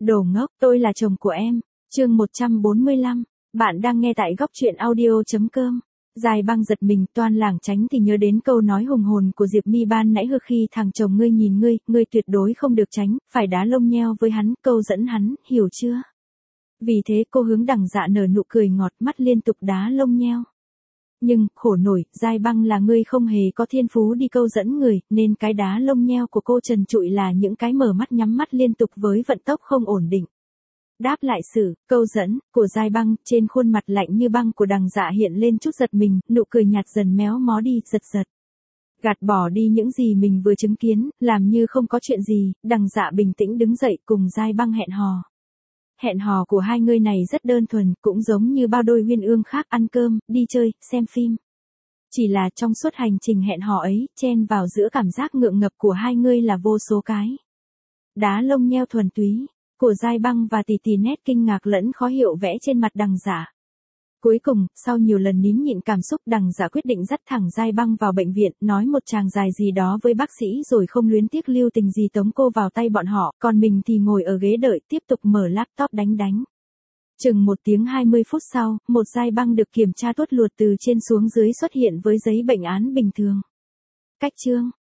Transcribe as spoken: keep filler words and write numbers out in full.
Đồ ngốc, tôi là chồng của em. Chương một trăm bốn mươi lăm. Bạn đang nghe tại góc truyện audio chấm com. Giai Băng giật mình, toan lảng tránh thì nhớ đến câu nói hùng hồn của Diệp Mi ban nãy, hừ khi thằng chồng ngươi nhìn ngươi, ngươi tuyệt đối không được tránh, phải đá lông nheo với hắn, câu dẫn hắn, hiểu chưa? Vì thế cô hướng Đằng Dạ nở nụ cười ngọt, mắt liên tục đá lông nheo. Nhưng, khổ nổi, Giai Băng là ngươi không hề có thiên phú đi câu dẫn người, nên cái đá lông nheo của cô trần trụi là những cái mở mắt nhắm mắt liên tục với vận tốc không ổn định. Đáp lại sự câu dẫn của Giai Băng, trên khuôn mặt lạnh như băng của Đằng Dạ hiện lên chút giật mình, nụ cười nhạt dần méo mó đi, giật giật. Gạt bỏ đi những gì mình vừa chứng kiến, làm như không có chuyện gì, Đằng Dạ bình tĩnh đứng dậy cùng Giai Băng hẹn hò. Hẹn hò của hai người này rất đơn thuần, cũng giống như bao đôi uyên ương khác, ăn cơm, đi chơi, xem phim. Chỉ là trong suốt hành trình hẹn hò ấy, chen vào giữa cảm giác ngượng ngập của hai người là vô số cái đá lông nheo thuần túy của Giai Băng và tì tì nét kinh ngạc lẫn khó hiểu vẽ trên mặt Đằng Dạ. Cuối cùng, sau nhiều lần nín nhịn cảm xúc, Đằng Dạ quyết định dắt thẳng Giai Băng vào bệnh viện, nói một tràng dài gì đó với bác sĩ rồi không luyến tiếc lưu tình gì tống cô vào tay bọn họ, còn mình thì ngồi ở ghế đợi tiếp tục mở laptop đánh đánh. Chừng một tiếng hai mươi phút sau, một Giai Băng được kiểm tra tuốt luột từ trên xuống dưới xuất hiện với giấy bệnh án bình thường. Cách chương